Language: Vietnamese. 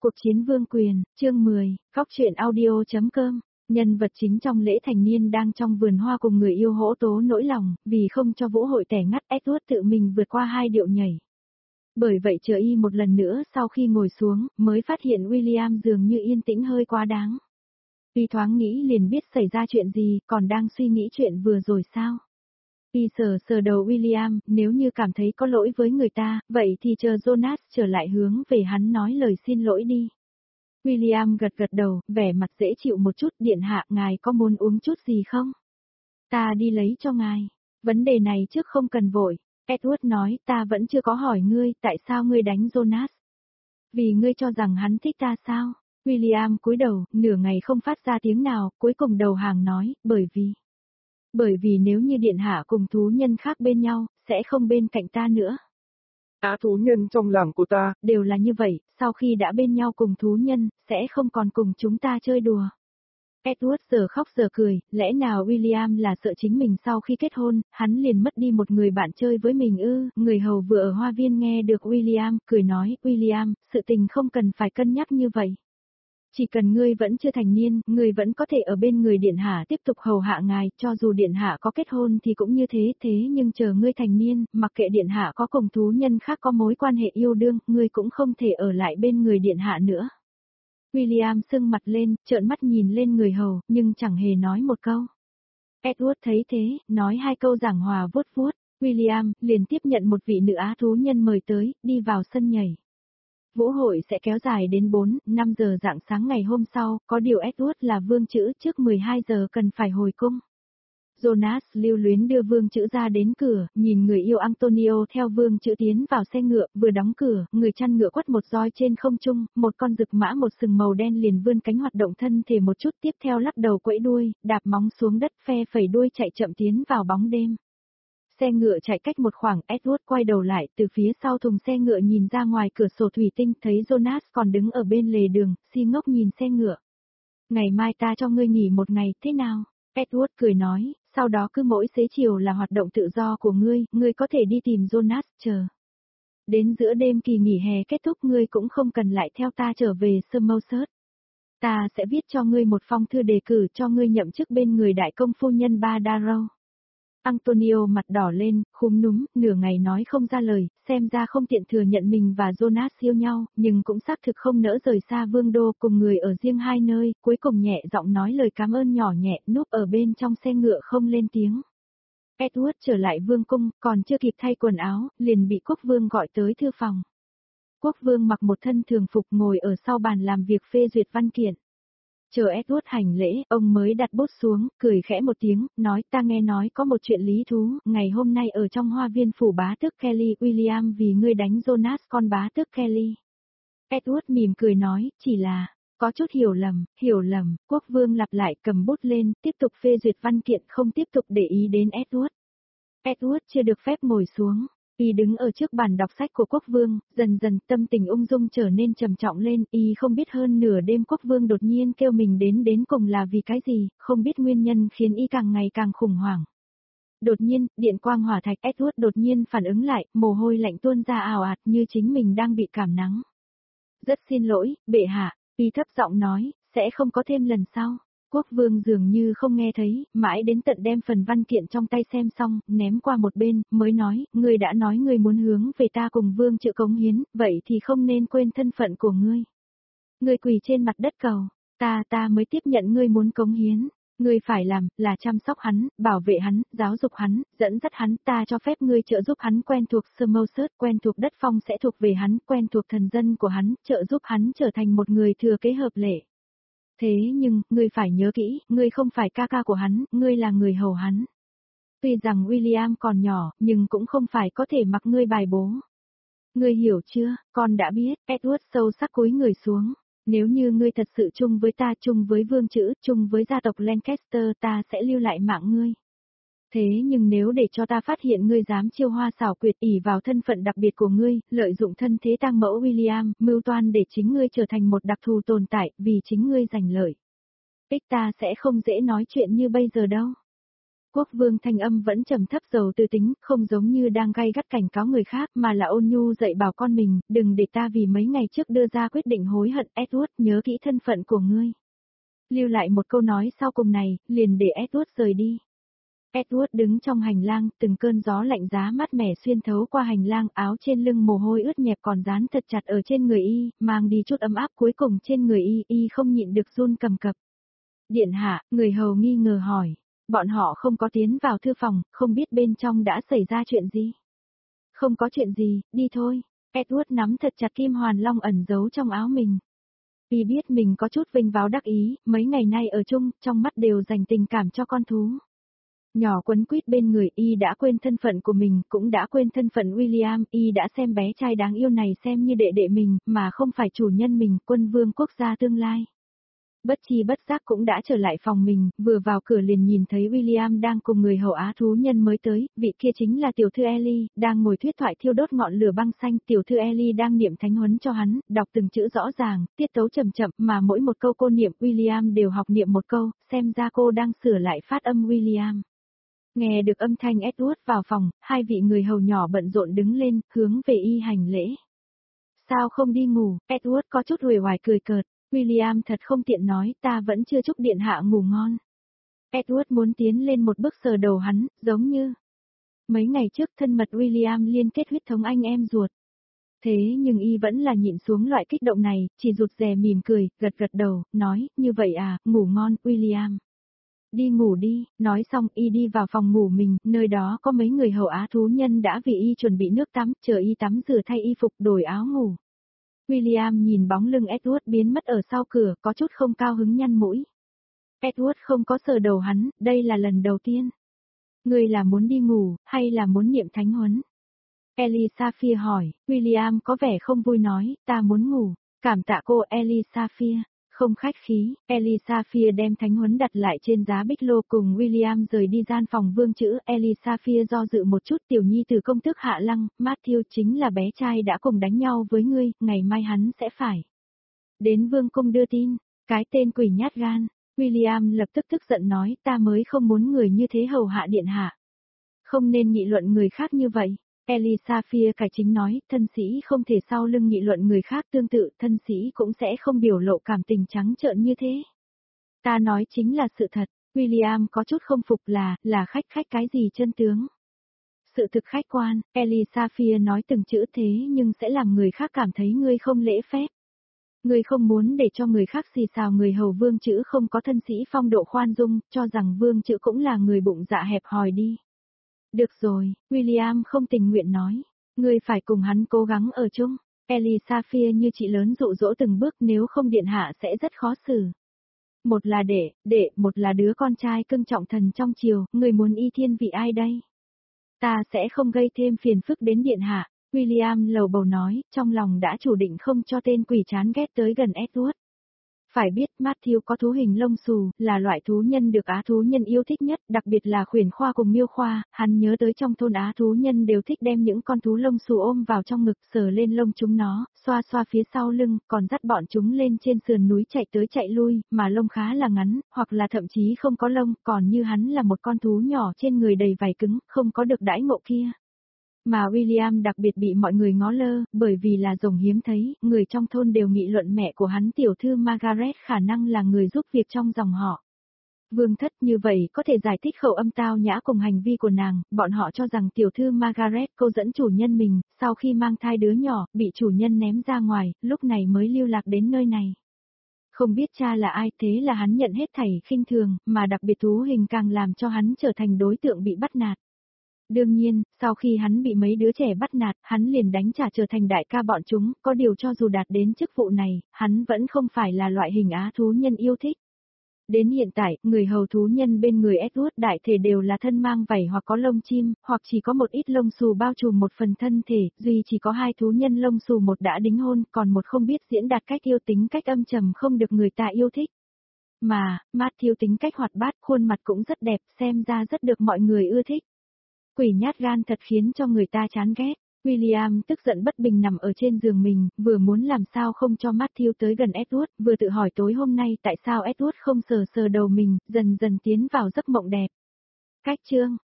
Cuộc chiến vương quyền, chương 10, góc truyện audio.com. Nhân vật chính trong lễ thành niên đang trong vườn hoa cùng người yêu hỗ tố nỗi lòng, vì không cho vũ hội tẻ ngắt Edward tự mình vượt qua 2 điệu nhảy. Bởi vậy chờ y một lần nữa sau khi ngồi xuống, mới phát hiện William dường như yên tĩnh hơi quá đáng. Y thoáng nghĩ liền biết xảy ra chuyện gì, còn đang suy nghĩ chuyện vừa rồi sao? Y sờ đầu William, nếu như cảm thấy có lỗi với người ta, vậy thì chờ Jonas trở lại hướng về hắn nói lời xin lỗi đi. William gật đầu, vẻ mặt dễ chịu một chút. Điện hạ, ngài có muốn uống chút gì không? Ta đi lấy cho ngài. Vấn đề này trước không cần vội. Edward nói, ta vẫn chưa có hỏi ngươi, tại sao ngươi đánh Jonas? Vì ngươi cho rằng hắn thích ta sao? William cúi đầu, nửa ngày không phát ra tiếng nào, cuối cùng đầu hàng nói, Bởi vì nếu như điện hạ cùng thú nhân khác bên nhau, sẽ không bên cạnh ta nữa. Thú nhân trong làng của ta, đều là như vậy, sau khi đã bên nhau cùng thú nhân, sẽ không còn cùng chúng ta chơi đùa. Edward giờ khóc giờ cười, lẽ nào William là sợ chính mình sau khi kết hôn, hắn liền mất đi một người bạn chơi với mình ư? Người hầu vừa ở hoa viên nghe được William, cười nói, William, sự tình không cần phải cân nhắc như vậy. Chỉ cần ngươi vẫn chưa thành niên, ngươi vẫn có thể ở bên người điện hạ tiếp tục hầu hạ ngài, cho dù điện hạ có kết hôn thì cũng như thế, nhưng chờ ngươi thành niên, mặc kệ điện hạ có cùng thú nhân khác có mối quan hệ yêu đương, ngươi cũng không thể ở lại bên người điện hạ nữa. William sưng mặt lên, trợn mắt nhìn lên người hầu, nhưng chẳng hề nói một câu. Edward thấy thế, nói 2 câu giảng hòa vuốt vuốt. William liền tiếp nhận một vị nữ á thú nhân mời tới, đi vào sân nhảy. Vũ hội sẽ kéo dài đến 4-5 giờ rạng sáng ngày hôm sau, có điều Edward là vương chữ trước 12 giờ cần phải hồi cung. Jonas lưu luyến đưa vương chữ ra đến cửa, nhìn người yêu Antonio theo vương chữ tiến vào xe ngựa, vừa đóng cửa, người chăn ngựa quất một roi trên không trung, một con rực mã một sừng màu đen liền vươn cánh hoạt động thân thể một chút, tiếp theo lắc đầu quẫy đuôi, đạp móng xuống đất, phe phẩy đuôi chạy chậm tiến vào bóng đêm. Xe ngựa chạy cách một khoảng, Edward quay đầu lại, từ phía sau thùng xe ngựa nhìn ra ngoài cửa sổ thủy tinh, thấy Jonas còn đứng ở bên lề đường, si ngốc nhìn xe ngựa. Ngày mai ta cho ngươi nghỉ một ngày, thế nào? Edward cười nói, sau đó cứ mỗi xế chiều là hoạt động tự do của ngươi có thể đi tìm Jonas, chờ. Đến giữa đêm kỳ nghỉ hè kết thúc ngươi cũng không cần lại theo ta trở về Somerset. Ta sẽ viết cho ngươi một phong thư đề cử cho ngươi nhậm chức bên người đại công phu nhân Badaro. Antonio mặt đỏ lên, khúm núm, nửa ngày nói không ra lời, xem ra không tiện thừa nhận mình và Jonas yêu nhau, nhưng cũng xác thực không nỡ rời xa vương đô cùng người ở riêng hai nơi, cuối cùng nhẹ giọng nói lời cảm ơn nhỏ nhẹ, núp ở bên trong xe ngựa không lên tiếng. Edward trở lại vương cung, còn chưa kịp thay quần áo, liền bị quốc vương gọi tới thư phòng. Quốc vương mặc một thân thường phục ngồi ở sau bàn làm việc phê duyệt văn kiện. Chờ Edward hành lễ, ông mới đặt bút xuống, cười khẽ một tiếng, nói ta nghe nói có một chuyện lý thú, ngày hôm nay ở trong hoa viên phủ bá tước Kelly, William vì ngươi đánh Jonas con bá tước Kelly. Edward mỉm cười nói, chỉ là, có chút hiểu lầm, quốc vương lặp lại cầm bút lên, tiếp tục phê duyệt văn kiện không tiếp tục để ý đến Edward. Edward chưa được phép ngồi xuống. Y đứng ở trước bàn đọc sách của quốc vương, dần dần tâm tình ung dung trở nên trầm trọng lên, y không biết hơn nửa đêm quốc vương đột nhiên kêu mình đến cùng là vì cái gì, không biết nguyên nhân khiến y càng ngày càng khủng hoảng. Đột nhiên, điện quang hỏa thạch, Edward đột nhiên phản ứng lại, mồ hôi lạnh tuôn ra ào ạt như chính mình đang bị cảm nắng. Rất xin lỗi, bệ hạ, y thấp giọng nói, sẽ không có thêm lần sau. Quốc vương dường như không nghe thấy, mãi đến tận đem phần văn kiện trong tay xem xong, ném qua một bên, mới nói, ngươi đã nói ngươi muốn hướng về ta cùng vương chữ cống hiến, vậy thì không nên quên thân phận của ngươi. Ngươi quỳ trên mặt đất cầu, ta mới tiếp nhận ngươi muốn cống hiến. Ngươi phải làm, là chăm sóc hắn, bảo vệ hắn, giáo dục hắn, dẫn dắt hắn, ta cho phép ngươi trợ giúp hắn quen thuộc Somerset, quen thuộc đất phong sẽ thuộc về hắn, quen thuộc thần dân của hắn, trợ giúp hắn trở thành một người thừa kế hợp lệ. Thế nhưng, ngươi phải nhớ kỹ, ngươi không phải ca ca của hắn, ngươi là người hầu hắn. Tuy rằng William còn nhỏ, nhưng cũng không phải có thể mặc ngươi bài bố. Ngươi hiểu chưa, con đã biết, Edward sâu sắc cúi người xuống. Nếu như ngươi thật sự chung với ta, chung với vương chữ, chung với gia tộc Lancaster, ta sẽ lưu lại mạng ngươi. Thế nhưng nếu để cho ta phát hiện ngươi dám chiêu hoa xảo quyệt ỷ vào thân phận đặc biệt của ngươi, lợi dụng thân thế tang mẫu William, mưu toan để chính ngươi trở thành một đặc thù tồn tại, vì chính ngươi giành lợi. Ta sẽ không dễ nói chuyện như bây giờ đâu. Quốc vương thanh âm vẫn trầm thấp giàu tư tính, không giống như đang gay gắt cảnh cáo người khác mà là ôn nhu dạy bảo con mình, đừng để ta vì mấy ngày trước đưa ra quyết định hối hận. Edward, nhớ kỹ thân phận của ngươi. Lưu lại một câu nói sau cùng này, liền để Edward rời đi. Edward đứng trong hành lang, từng cơn gió lạnh giá mát mẻ xuyên thấu qua hành lang, áo trên lưng mồ hôi ướt nhẹp còn dán thật chặt ở trên người y, mang đi chút ấm áp cuối cùng trên người y không nhịn được run cầm cập. Điện hạ, người hầu nghi ngờ hỏi. Bọn họ không có tiến vào thư phòng, không biết bên trong đã xảy ra chuyện gì. Không có chuyện gì, đi thôi. Edward nắm thật chặt kim hoàn long ẩn giấu trong áo mình. Y biết mình có chút vinh váo đắc ý, mấy ngày nay ở chung, trong mắt đều dành tình cảm cho con thú. Nhỏ quấn quýt bên người y đã quên thân phận của mình, cũng đã quên thân phận William, y đã xem bé trai đáng yêu này xem như đệ đệ mình, mà không phải chủ nhân mình, quân vương quốc gia tương lai. Bất chi bất giác cũng đã trở lại phòng mình, vừa vào cửa liền nhìn thấy William đang cùng người hầu á thú nhân mới tới, vị kia chính là tiểu thư Ellie, đang ngồi thuyết thoại thiêu đốt ngọn lửa băng xanh, tiểu thư Ellie đang niệm thánh huấn cho hắn, đọc từng chữ rõ ràng, tiết tấu chậm chậm, mà mỗi một câu cô niệm William đều học niệm một câu, xem ra cô đang sửa lại phát âm William. Nghe được âm thanh Edward vào phòng, hai vị người hầu nhỏ bận rộn đứng lên, hướng về y hành lễ. Sao không đi ngủ, Edward có chút uể oải cười cợt. William thật không tiện nói, ta vẫn chưa chúc điện hạ ngủ ngon. Edward muốn tiến lên một bước sờ đầu hắn, giống như mấy ngày trước thân mật William liên kết huyết thống anh em ruột. Thế nhưng y vẫn là nhịn xuống loại kích động này, chỉ rụt rè mỉm cười, gật gật đầu, nói, như vậy à, ngủ ngon, William. Đi ngủ đi, nói xong y đi vào phòng ngủ mình, nơi đó có mấy người hầu á thú nhân đã vì y chuẩn bị nước tắm, chờ y tắm rửa thay y phục đổi áo ngủ. William nhìn bóng lưng Edward biến mất ở sau cửa, có chút không cao hứng nhăn mũi. Edward không có sờ đầu hắn, đây là lần đầu tiên. Ngươi là muốn đi ngủ, hay là muốn niệm thánh huấn? Ellie Saphir hỏi, William có vẻ không vui nói, ta muốn ngủ, cảm tạ cô Ellie Saphir. Không khách khí, Ellie Saphir đem thánh huấn đặt lại trên giá bích lô cùng William rời đi gian phòng vương chữ. Ellie Saphir do dự một chút, tiểu nhi từ công tước hạ lăng, Matthew chính là bé trai đã cùng đánh nhau với ngươi, ngày mai hắn sẽ phải đến vương cung đưa tin, cái tên quỷ nhát gan. William lập tức tức giận nói, ta mới không muốn người như thế hầu hạ điện hạ. Không nên nghị luận người khác như vậy. Ellie Saphir cải chính nói, thân sĩ không thể sau lưng nghị luận người khác, tương tự, thân sĩ cũng sẽ không biểu lộ cảm tình trắng trợn như thế. Ta nói chính là sự thật, William có chút không phục là khách cái gì chân tướng. Sự thực khách quan, Ellie Saphir nói từng chữ thế nhưng sẽ làm người khác cảm thấy ngươi không lễ phép. Ngươi không muốn để cho người khác xì xào người hầu vương chữ không có thân sĩ phong độ khoan dung, cho rằng vương chữ cũng là người bụng dạ hẹp hòi đi. Được rồi, William không tình nguyện nói. Ngươi phải cùng hắn cố gắng ở chung. Ellie Saphir như chị lớn dụ dỗ từng bước, nếu không điện hạ sẽ rất khó xử. Một là một là đứa con trai cưng trọng thần trong triều, người muốn y thiên vị ai đây? Ta sẽ không gây thêm phiền phức đến điện hạ. William lầu bầu nói, trong lòng đã chủ định không cho tên quỷ chán ghét tới gần Edward. Phải biết Matthew có thú hình lông xù, là loại thú nhân được á thú nhân yêu thích nhất, đặc biệt là khuyển khoa cùng miêu khoa, hắn nhớ tới trong thôn á thú nhân đều thích đem những con thú lông xù ôm vào trong ngực, sờ lên lông chúng nó, xoa xoa phía sau lưng, còn dắt bọn chúng lên trên sườn núi chạy tới chạy lui, mà lông khá là ngắn, hoặc là thậm chí không có lông, còn như hắn là một con thú nhỏ trên người đầy vảy cứng, không có được đãi ngộ kia. Mà William đặc biệt bị mọi người ngó lơ, bởi vì là rồng hiếm thấy, người trong thôn đều nghị luận mẹ của hắn tiểu thư Margaret khả năng là người giúp việc trong dòng họ. Vương thất như vậy có thể giải thích khẩu âm tao nhã cùng hành vi của nàng, bọn họ cho rằng tiểu thư Margaret câu dẫn chủ nhân mình, sau khi mang thai đứa nhỏ, bị chủ nhân ném ra ngoài, lúc này mới lưu lạc đến nơi này. Không biết cha là ai, thế là hắn nhận hết thảy khinh thường, mà đặc biệt thú hình càng làm cho hắn trở thành đối tượng bị bắt nạt. Đương nhiên, sau khi hắn bị mấy đứa trẻ bắt nạt, hắn liền đánh trả trở thành đại ca bọn chúng, có điều cho dù đạt đến chức vụ này, hắn vẫn không phải là loại hình á thú nhân yêu thích. Đến hiện tại, người hầu thú nhân bên người Edward đại thể đều là thân mang vảy hoặc có lông chim, hoặc chỉ có một ít lông xù bao trùm một phần thân thể, duy chỉ có hai thú nhân lông xù, một đã đính hôn, còn một không biết diễn đạt cách yêu, tính cách âm trầm không được người ta yêu thích. Mà, Matthew tính cách hoạt bát, khuôn mặt cũng rất đẹp, xem ra rất được mọi người ưa thích. Quỷ nhát gan thật khiến cho người ta chán ghét. William tức giận bất bình nằm ở trên giường mình, vừa muốn làm sao không cho Matthew tới gần Edward, vừa tự hỏi tối hôm nay tại sao Edward không sờ sờ đầu mình, dần dần tiến vào giấc mộng đẹp. Cách chương